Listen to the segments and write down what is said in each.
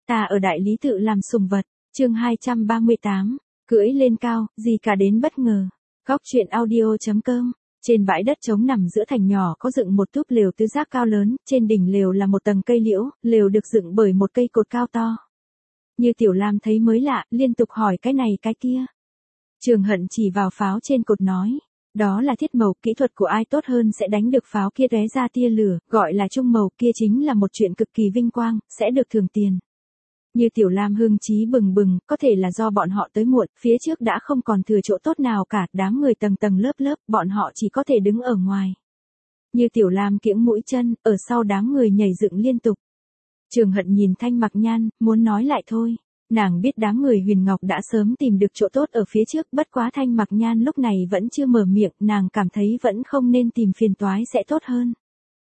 Ta ở đại lý tự làm sùng vật, chương 238, cưỡi lên cao, gì cả đến bất ngờ. Góc truyện audio.com. Trên bãi đất trống nằm giữa thành nhỏ có dựng một túp lều tứ giác cao lớn, trên đỉnh lều là một tầng cây liễu, lều được dựng bởi một cây cột cao to. Như Tiểu Lam thấy mới lạ, liên tục hỏi cái này cái kia. Trường Hận chỉ vào pháo trên cột nói, đó là thiết màu, kỹ thuật của ai tốt hơn sẽ đánh được pháo kia tóe ra tia lửa, gọi là trung màu, kia chính là một chuyện cực kỳ vinh quang, sẽ được thưởng tiền. Như Tiểu Lam hưng chí bừng bừng, có thể là do bọn họ tới muộn, phía trước đã không còn thừa chỗ tốt nào cả, đám người tầng tầng lớp lớp, bọn họ chỉ có thể đứng ở ngoài. Như Tiểu Lam kiễng mũi chân, ở sau đám người nhảy dựng liên tục. Trường Hận nhìn Thanh Mặc Nhan, muốn nói lại thôi. Nàng biết đám người Huyền Ngọc đã sớm tìm được chỗ tốt ở phía trước, bất quá Thanh Mặc Nhan lúc này vẫn chưa mở miệng, nàng cảm thấy vẫn không nên tìm phiền toái sẽ tốt hơn.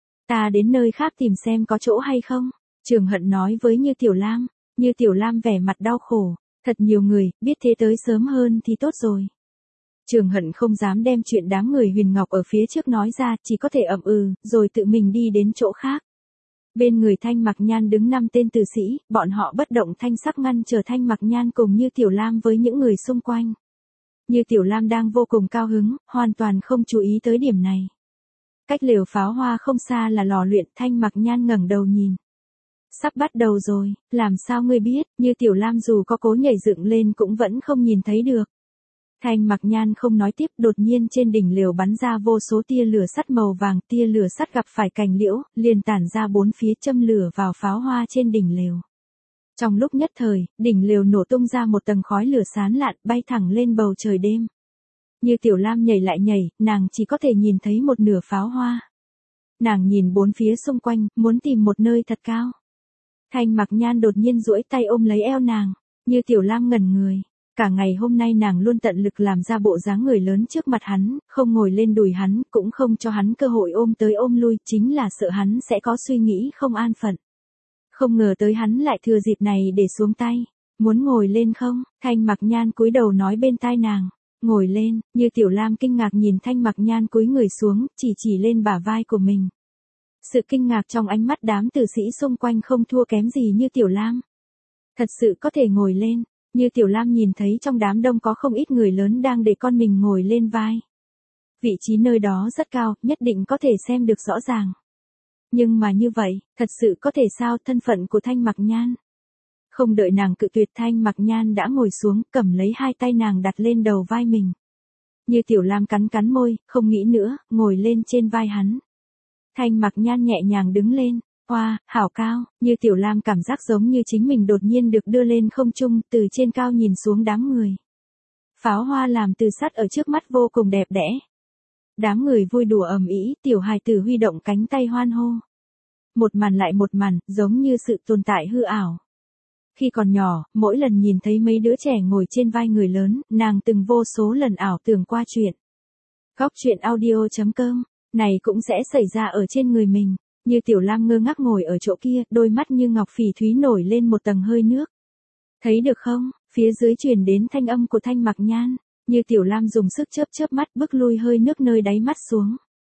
Ta đến nơi khác tìm xem có chỗ hay không, Trường Hận nói với Như Tiểu Lam. Như Tiểu Lam vẻ mặt đau khổ, thật nhiều người, biết thế tới sớm hơn thì tốt rồi. Trường Hận không dám đem chuyện đám người Huyền Ngọc ở phía trước nói ra, chỉ có thể ậm rồi tự mình đi đến chỗ khác. Bên người Thanh Mặc Nhan đứng 5 tên tử sĩ, bọn họ bất động thanh sắc ngăn chờ Thanh Mặc Nhan cùng Như Tiểu Lam với những người xung quanh. Như Tiểu Lam đang vô cùng cao hứng, hoàn toàn không chú ý tới điểm này. Cách lều pháo hoa không xa là lò luyện, Thanh Mặc Nhan ngẩng đầu nhìn. Sắp bắt đầu rồi, làm sao ngươi biết, Như Tiểu Lam dù có cố nhảy dựng lên cũng vẫn không nhìn thấy được. Thanh Mặc Nhan không nói tiếp, đột nhiên trên đỉnh lều bắn ra vô số tia lửa sắt màu vàng, tia lửa sắt gặp phải cành liễu, liền tản ra bốn phía châm lửa vào pháo hoa trên đỉnh lều. Trong lúc nhất thời, đỉnh lều nổ tung ra một tầng khói lửa sán lạn, bay thẳng lên bầu trời đêm. Như Tiểu Lam nhảy lại nhảy, nàng chỉ có thể nhìn thấy một nửa pháo hoa. Nàng nhìn bốn phía xung quanh, muốn tìm một nơi thật cao. Thanh Mặc Nhan đột nhiên duỗi tay ôm lấy eo nàng, Như Tiểu Lam ngẩn người. Cả ngày hôm nay nàng luôn tận lực làm ra bộ dáng người lớn trước mặt hắn, không ngồi lên đùi hắn, cũng không cho hắn cơ hội ôm tới ôm lui, chính là sợ hắn sẽ có suy nghĩ không an phận. Không ngờ tới hắn lại thừa dịp này để xuống tay. Muốn ngồi lên không? Thanh Mặc Nhan cúi đầu nói bên tai nàng. Ngồi lên, Như Tiểu Lam kinh ngạc nhìn Thanh Mặc Nhan cúi người xuống, chỉ lên bả vai của mình. Sự kinh ngạc trong ánh mắt đám tử sĩ xung quanh không thua kém gì Như Tiểu Lam. Thật sự có thể ngồi lên. Như Tiểu Lam nhìn thấy trong đám đông có không ít người lớn đang để con mình ngồi lên vai. Vị trí nơi đó rất cao, nhất định có thể xem được rõ ràng. Nhưng mà như vậy, thật sự có thể sao? Thân phận của Thanh Mặc Nhan. Không đợi nàng cự tuyệt, Thanh Mặc Nhan đã ngồi xuống, cầm lấy hai tay nàng đặt lên đầu vai mình. Như Tiểu Lam cắn môi, không nghĩ nữa, ngồi lên trên vai hắn. Thanh Mặc Nhan nhẹ nhàng đứng lên. Hoa, hảo cao, Như Tiểu Lam cảm giác giống như chính mình đột nhiên được đưa lên không trung, từ trên cao nhìn xuống đám người. Pháo hoa làm từ sắt ở trước mắt vô cùng đẹp đẽ. Đám người vui đùa ầm ĩ, tiểu hài tử huy động cánh tay hoan hô. Một màn lại một màn, giống như sự tồn tại hư ảo. Khi còn nhỏ, mỗi lần nhìn thấy mấy đứa trẻ ngồi trên vai người lớn, nàng từng vô số lần ảo tưởng qua chuyện. Góc truyện audio.com, này cũng sẽ xảy ra ở trên người mình. Như Tiểu Lam ngơ ngác ngồi ở chỗ kia, đôi mắt như ngọc phỉ thúy nổi lên một tầng hơi nước. Thấy được không? Phía dưới truyền đến thanh âm của Thanh Mặc Nhan. Như Tiểu Lam dùng sức chớp mắt bức lui hơi nước nơi đáy mắt xuống.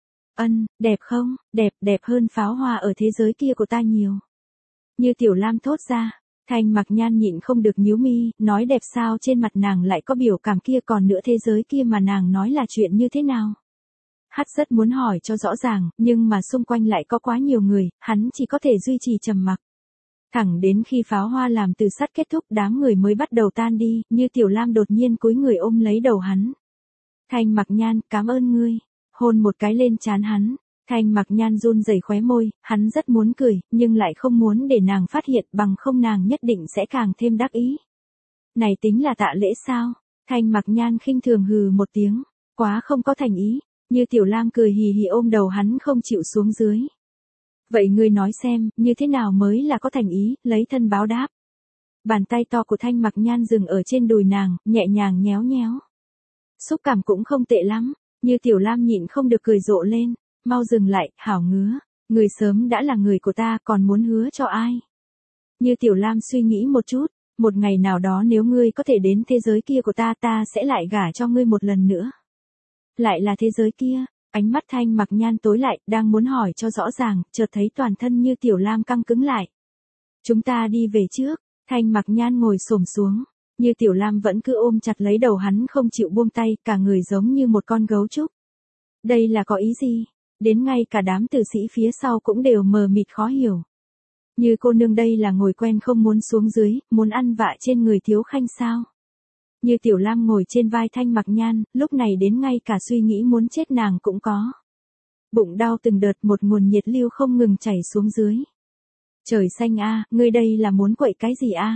Đẹp không? Đẹp hơn pháo hoa ở thế giới kia của ta nhiều. Như Tiểu Lam thốt ra. Thanh Mặc Nhan nhịn không được nhíu mi, nói đẹp sao? Trên mặt nàng lại có biểu cảm kia, còn nữa thế giới kia mà nàng nói là chuyện như thế nào? Hắn rất muốn hỏi cho rõ ràng, nhưng mà xung quanh lại có quá nhiều người, hắn chỉ có thể duy trì trầm mặc. Thẳng đến khi pháo hoa làm từ sắt kết thúc, đám người mới bắt đầu tan đi, Như Tiểu Lam đột nhiên cúi người ôm lấy đầu hắn. Thanh Mặc Nhan, cảm ơn ngươi. Hôn một cái lên trán hắn. Thanh Mặc Nhan run rẩy khóe môi, hắn rất muốn cười, nhưng lại không muốn để nàng phát hiện, bằng không nàng nhất định sẽ càng thêm đắc ý. Này tính là tạ lễ sao? Thanh Mặc Nhan khinh thường hừ một tiếng, quá không có thành ý. Như Tiểu Lam cười hì hì ôm đầu hắn không chịu xuống dưới. Vậy ngươi nói xem, như thế nào mới là có thành ý, lấy thân báo đáp. Bàn tay to của Thanh Mặc Nhan dừng ở trên đùi nàng, nhẹ nhàng nhéo nhéo. Xúc cảm cũng không tệ lắm, Như Tiểu Lam nhịn không được cười rộ lên, mau dừng lại, hảo ngứa, người sớm đã là người của ta, còn muốn hứa cho ai. Như Tiểu Lam suy nghĩ một chút, một ngày nào đó nếu ngươi có thể đến thế giới kia của ta, ta sẽ lại gả cho ngươi một lần nữa. Lại là thế giới kia, ánh mắt Thanh Mặc Nhan tối lại, đang muốn hỏi cho rõ ràng, chợt thấy toàn thân Như Tiểu Lam căng cứng lại. Chúng ta đi về trước, Thanh Mặc Nhan ngồi xổm xuống, Như Tiểu Lam vẫn cứ ôm chặt lấy đầu hắn không chịu buông tay, cả người giống như một con gấu trúc. Đây là có ý gì? Đến ngay cả đám tử sĩ phía sau cũng đều mờ mịt khó hiểu. Như cô nương đây là ngồi quen không muốn xuống dưới, muốn ăn vạ trên người Thiếu Khanh sao? Như Tiểu Lam ngồi trên vai Thanh Mặc Nhan, lúc này đến ngay cả suy nghĩ muốn chết nàng cũng có. Bụng đau từng đợt, một nguồn nhiệt lưu không ngừng chảy xuống dưới. Trời xanh a, ngươi đây là muốn quậy cái gì a?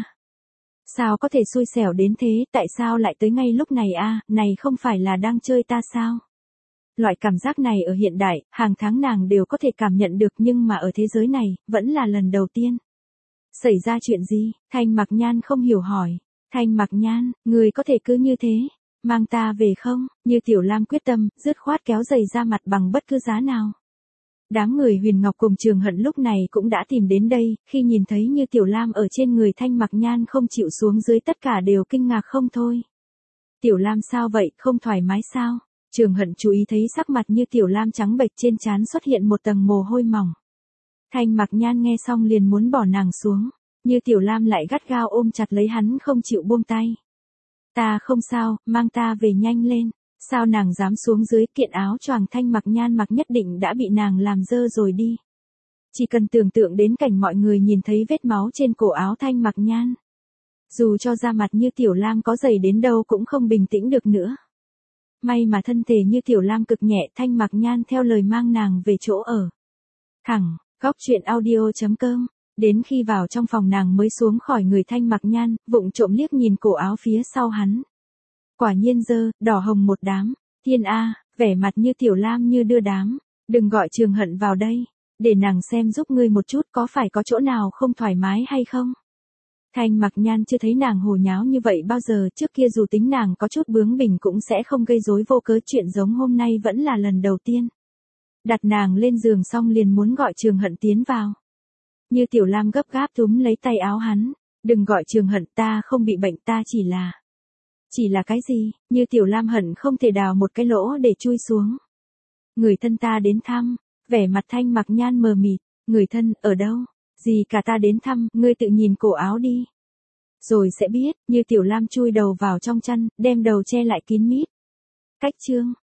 Sao có thể xui xẻo đến thế, tại sao lại tới ngay lúc này a, này không phải là đang chơi ta sao? Loại cảm giác này ở hiện đại, hàng tháng nàng đều có thể cảm nhận được, nhưng mà ở thế giới này, vẫn là lần đầu tiên. Xảy ra chuyện gì? Thanh Mặc Nhan không hiểu hỏi. Thanh Mặc Nhan, người có thể cứ như thế, mang ta về không? Như Tiểu Lam quyết tâm, dứt khoát kéo giày ra mặt bằng bất cứ giá nào. Đám người Huyền Ngọc cùng Trường Hận lúc này cũng đã tìm đến đây, khi nhìn thấy Như Tiểu Lam ở trên người Thanh Mặc Nhan không chịu xuống dưới, tất cả đều kinh ngạc không thôi. Tiểu Lam sao vậy, không thoải mái sao? Trường Hận chú ý thấy sắc mặt Như Tiểu Lam trắng bệch, trên trán xuất hiện một tầng mồ hôi mỏng. Thanh Mặc Nhan nghe xong liền muốn bỏ nàng xuống, Như Tiểu Lam lại gắt gao ôm chặt lấy hắn không chịu buông tay. Ta không sao, mang ta về nhanh lên. Sao nàng dám xuống dưới, kiện áo choàng Thanh Mặc Nhan mặc nhất định đã bị nàng làm dơ rồi đi. Chỉ cần tưởng tượng đến cảnh mọi người nhìn thấy vết máu trên cổ áo Thanh Mặc Nhan. Dù cho da mặt Như Tiểu Lam có dày đến đâu cũng không bình tĩnh được nữa. May mà thân thể Như Tiểu Lam cực nhẹ, Thanh Mặc Nhan theo lời mang nàng về chỗ ở. Thẳng, góc truyện audio.com. Đến khi vào trong phòng nàng mới xuống khỏi người Thanh Mặc Nhan, vụng trộm liếc nhìn cổ áo phía sau hắn. Quả nhiên dơ, đỏ hồng một đám. Thiên A, vẻ mặt Như Tiểu Lam như đưa đám. Đừng gọi Trường Hận vào đây, để nàng xem giúp ngươi một chút, có phải có chỗ nào không thoải mái hay không? Thanh Mặc Nhan chưa thấy nàng hồ nháo như vậy bao giờ, trước kia dù tính nàng có chút bướng bỉnh cũng sẽ không gây rối vô cớ, chuyện giống hôm nay vẫn là lần đầu tiên. Đặt nàng lên giường xong liền muốn gọi Trường Hận tiến vào. Như Tiểu Lam gấp gáp túm lấy tay áo hắn. Đừng gọi Trường Hận, ta không bị bệnh, ta chỉ là cái gì? Như Tiểu Lam hận không thể đào một cái lỗ để chui xuống. Người thân ta đến thăm. Vẻ mặt Thanh Mặc Nhan mờ mịt. Người thân, ở đâu? Gì cả ta đến thăm, ngươi tự nhìn cổ áo đi. Rồi sẽ biết. Như Tiểu Lam chui đầu vào trong chăn, đem đầu che lại kín mít. Cách chương.